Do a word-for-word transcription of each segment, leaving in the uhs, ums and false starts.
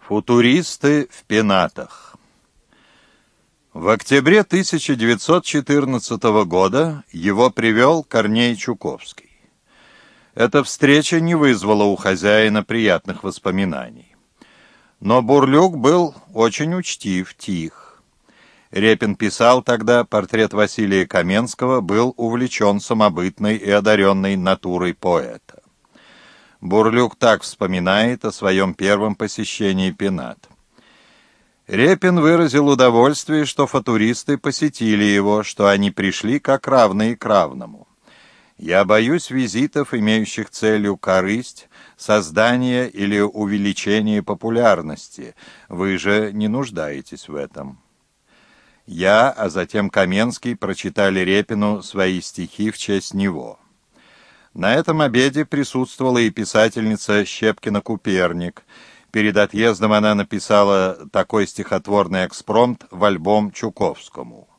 Футуристы в пенатах. В октябре тысяча девятьсот четырнадцатого года его привел Корней Чуковский. Эта встреча не вызвала у хозяина приятных воспоминаний. Но Бурлюк был очень учтив, тих. Репин писал тогда, портрет Василия Каменского был увлечен самобытной и одаренной натурой поэта. Бурлюк так вспоминает о своем первом посещении пенат. Репин выразил удовольствие, что футуристы посетили его, что они пришли как равные к равному. «Я боюсь визитов, имеющих целью корысть, создание или увеличение популярности. Вы же не нуждаетесь в этом». Я, а затем Каменский прочитали Репину свои стихи в честь него. На этом обеде присутствовала и писательница Щепкина-Куперник. Перед отъездом она написала такой стихотворный экспромт в альбом Чуковскому.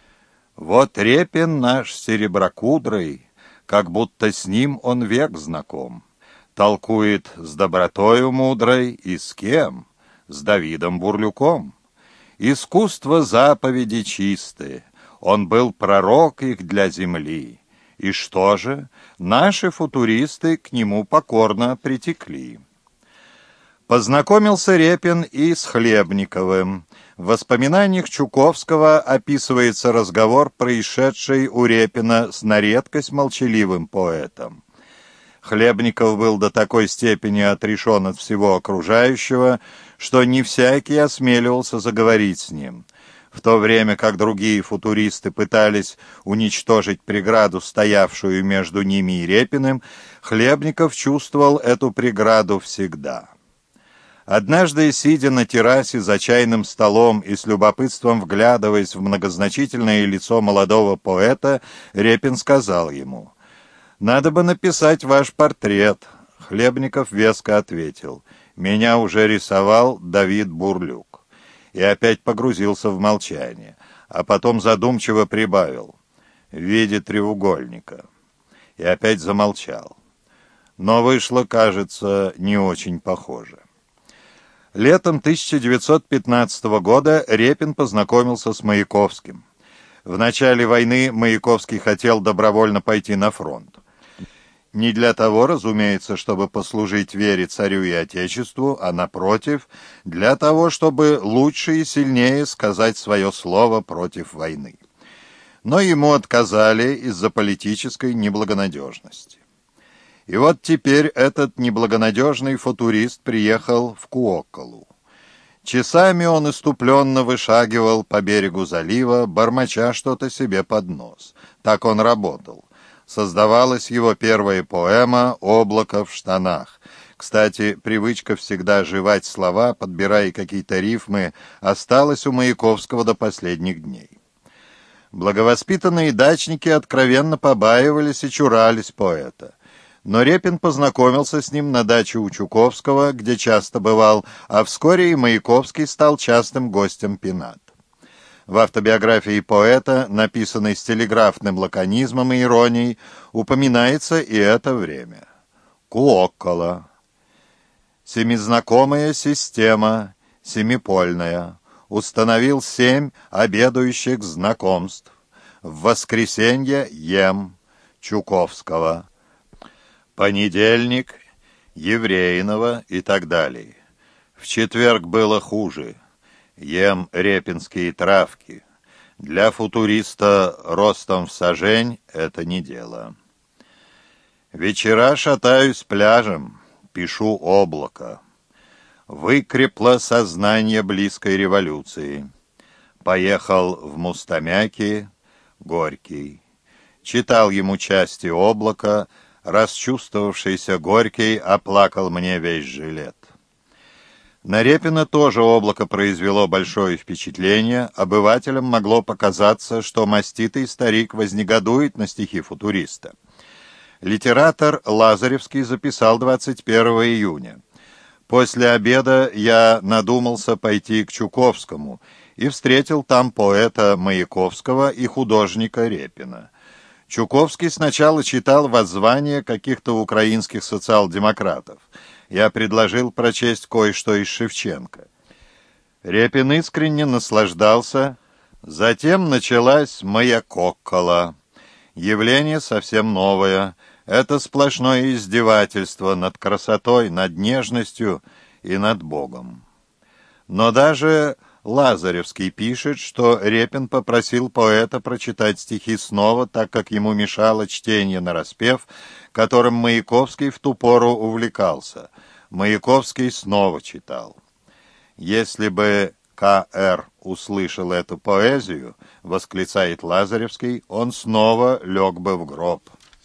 «Вот Репин наш сереброкудрый, как будто с ним он век знаком, толкует с добротою мудрой и с кем? С Давидом Бурлюком. Искусство заповеди чистые, он был пророк их для земли. И что же? Наши футуристы к нему покорно притекли». Познакомился Репин и с Хлебниковым. В воспоминаниях Чуковского описывается разговор, происшедший у Репина с на редкость молчаливым поэтом. Хлебников был до такой степени отрешен от всего окружающего, что не всякий осмеливался заговорить с ним. В то время как другие футуристы пытались уничтожить преграду, стоявшую между ними и Репиным, Хлебников чувствовал эту преграду всегда. Однажды, сидя на террасе за чайным столом и с любопытством вглядываясь в многозначительное лицо молодого поэта, Репин сказал ему: «Надо бы написать ваш портрет». Хлебников веско ответил: «Меня уже рисовал Давид Бурлюк». И опять погрузился в молчание, а потом задумчиво прибавил: «В виде треугольника». И опять замолчал. Но вышло, кажется, не очень похоже. Летом тысяча девятьсот пятнадцатого года Репин познакомился с Маяковским. В начале войны Маяковский хотел добровольно пойти на фронт. Не для того, разумеется, чтобы послужить вере царю и отечеству, а напротив, для того, чтобы лучше и сильнее сказать свое слово против войны. Но ему отказали из-за политической неблагонадежности. И вот теперь этот неблагонадежный футурист приехал в Куокколу. Часами он иступленно вышагивал по берегу залива, бормоча что-то себе под нос. Так он работал. Создавалась его первая поэма «Облако в штанах». Кстати, привычка всегда жевать слова, подбирая какие-то рифмы, осталась у Маяковского до последних дней. Благовоспитанные дачники откровенно побаивались и чурались поэта. Но Репин познакомился с ним на даче у Чуковского, где часто бывал, а вскоре и Маяковский стал частым гостем пенат. В автобиографии поэта, написанной с телеграфным лаконизмом и иронией, упоминается и это время. Куоккола. Семизнакомая система, семипольная. Установил семь обедающих знакомств. В воскресенье ем Чуковского. Понедельник Еврейного и так далее. В четверг было хуже. Ем репинские травки. Для футуриста ростом в сажень это не дело. Вечера шатаюсь пляжем, пишу облако. Выкрепло сознание близкой революции. Поехал в Мустамяки, Горький. Читал ему части облака. Расчувствовавшийся Горький оплакал мне весь жилет. На Репина тоже облако произвело большое впечатление. Обывателям могло показаться, что маститый старик вознегодует на стихи футуриста. Литератор Лазаревский записал двадцать первого июня. «После обеда я надумался пойти к Чуковскому и встретил там поэта Маяковского и художника Репина. Чуковский сначала читал воззвания каких-то украинских социал-демократов. Я предложил прочесть кое-что из Шевченко. Репин искренне наслаждался. Затем началась «Моя кокола». Явление совсем новое. Это сплошное издевательство над красотой, над нежностью и над Богом. Но даже Лазаревский пишет, что Репин попросил поэта прочитать стихи снова, так как ему мешало чтение нараспев, которым Маяковский в ту пору увлекался. Маяковский снова читал. «Если бы К Р услышал эту поэзию, — восклицает Лазаревский, — он снова лег бы в гроб».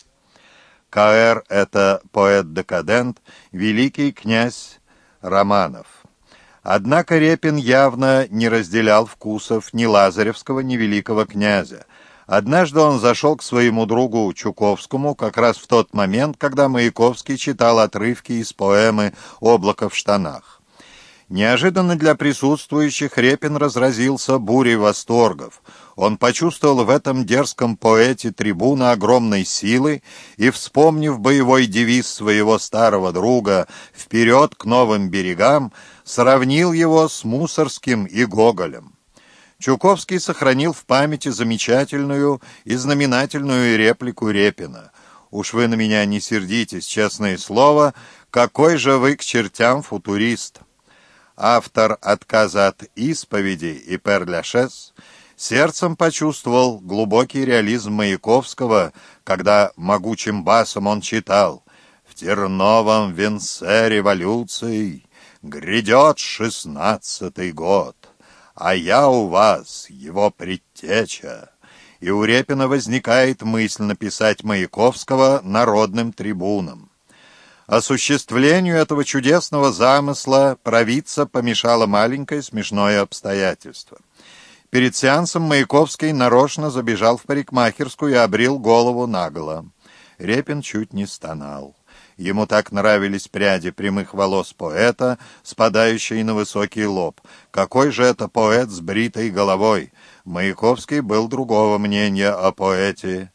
К Р — это поэт-декадент, великий князь Романов. Однако Репин явно не разделял вкусов ни Лазаревского, ни великого князя. Однажды он зашел к своему другу Чуковскому как раз в тот момент, когда Маяковский читал отрывки из поэмы «Облако в штанах». Неожиданно для присутствующих Репин разразился бурей восторгов. Он почувствовал в этом дерзком поэте трибуна огромной силы и, вспомнив боевой девиз своего старого друга «Вперед к новым берегам», сравнил его с Мусорским и Гоголем. Чуковский сохранил в памяти замечательную и знаменательную реплику Репина. «Уж вы на меня не сердитесь, честное слово, какой же вы к чертям футурист!» Автор «Отказа от исповеди» и «Пер-ля-Шез» сердцем почувствовал глубокий реализм Маяковского, когда могучим басом он читал: «В терновом венце революции грядет шестнадцатый год, а я у вас его предтеча». И у Репина возникает мысль написать Маяковского народным трибуном. Осуществлению этого чудесного замысла провидца помешало маленькое смешное обстоятельство. Перед сеансом Маяковский нарочно забежал в парикмахерскую и обрил голову наголо. Репин чуть не стонал. Ему так нравились пряди прямых волос поэта, спадающие на высокий лоб. Какой же это поэт с бритой головой? Маяковский был другого мнения о поэте.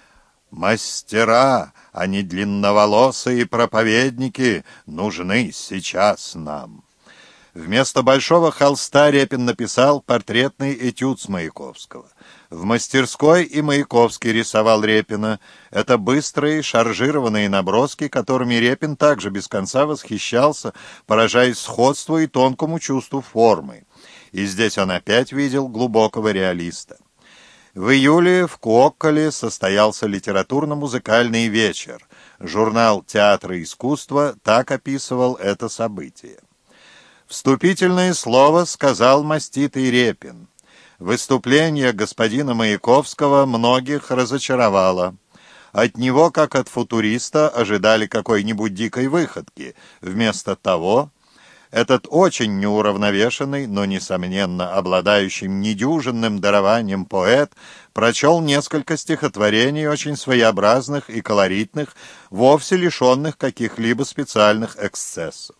«Мастера, а не длинноволосые проповедники, нужны сейчас нам». Вместо большого холста Репин написал портретный этюд с Маяковского. В мастерской и Маяковский рисовал Репина. Это быстрые, шаржированные наброски, которыми Репин также без конца восхищался, поражаясь сходству и тонкому чувству формы. И здесь он опять видел глубокого реалиста. В июле в Куокколе состоялся литературно-музыкальный вечер. Журнал «Театр и искусство» так описывал это событие. Вступительное слово сказал маститый Репин. Выступление господина Маяковского многих разочаровало. От него, как от футуриста, ожидали какой-нибудь дикой выходки. Вместо того, этот очень неуравновешенный, но, несомненно, обладающим недюжинным дарованием поэт прочел несколько стихотворений, очень своеобразных и колоритных, вовсе лишенных каких-либо специальных эксцессов.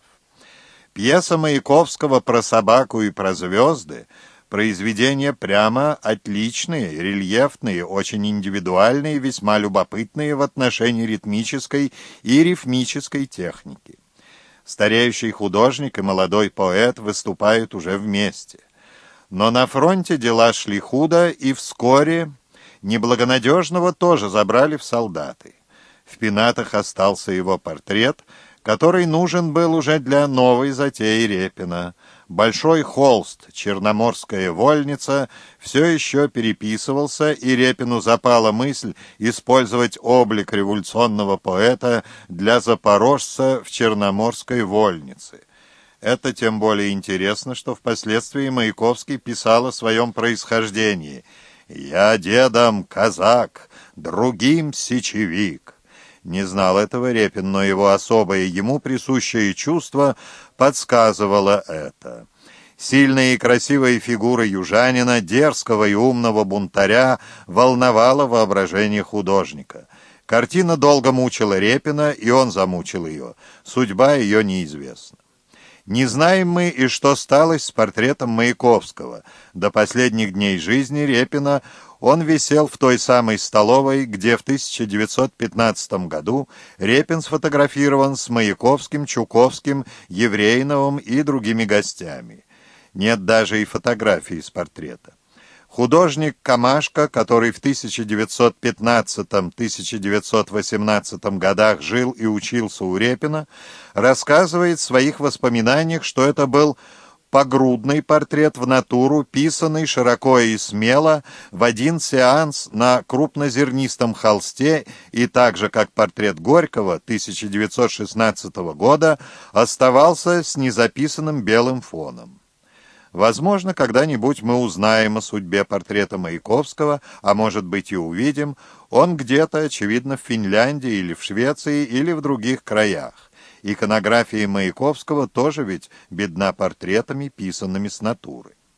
Пьеса Маяковского про собаку и про звезды — произведения прямо отличные, рельефные, очень индивидуальные, весьма любопытные в отношении ритмической и рифмической техники. Стареющий художник и молодой поэт выступают уже вместе. Но на фронте дела шли худо, и вскоре неблагонадежного тоже забрали в солдаты. В пенатах остался его портрет, который нужен был уже для новой затеи Репина. Большой холст «Черноморская вольница» все еще переписывался, и Репину запала мысль использовать облик революционного поэта для запорожца в «Черноморской вольнице». Это тем более интересно, что впоследствии Маяковский писал о своем происхождении: «Я дедом казак, другим сечевик». Не знал этого Репин, но его особое ему присущее чувство подсказывало это. Сильная и красивая фигура южанина, дерзкого и умного бунтаря, волновала воображение художника. Картина долго мучила Репина, и он замучил ее. Судьба ее неизвестна. Не знаем мы, и что сталось с портретом Маяковского. До последних дней жизни Репина Он висел в той самой столовой, где в тысяча девятьсот пятнадцатом году Репин сфотографирован с Маяковским, Чуковским, Еврейновым и другими гостями. Нет даже и фотографии с портрета. Художник Камашко, который в тысяча девятьсот пятнадцатом — тысяча девятьсот восемнадцатом годах жил и учился у Репина, рассказывает в своих воспоминаниях, что это был погрудный портрет в натуру, писанный широко и смело в один сеанс на крупнозернистом холсте и так же, как портрет Горького тысяча девятьсот шестнадцатого года, оставался с незаписанным белым фоном. Возможно, когда-нибудь мы узнаем о судьбе портрета Маяковского, а может быть и увидим. Он где-то, очевидно, в Финляндии или в Швеции или в других краях. Иконография Маяковского тоже ведь бедна портретами, писанными с натуры.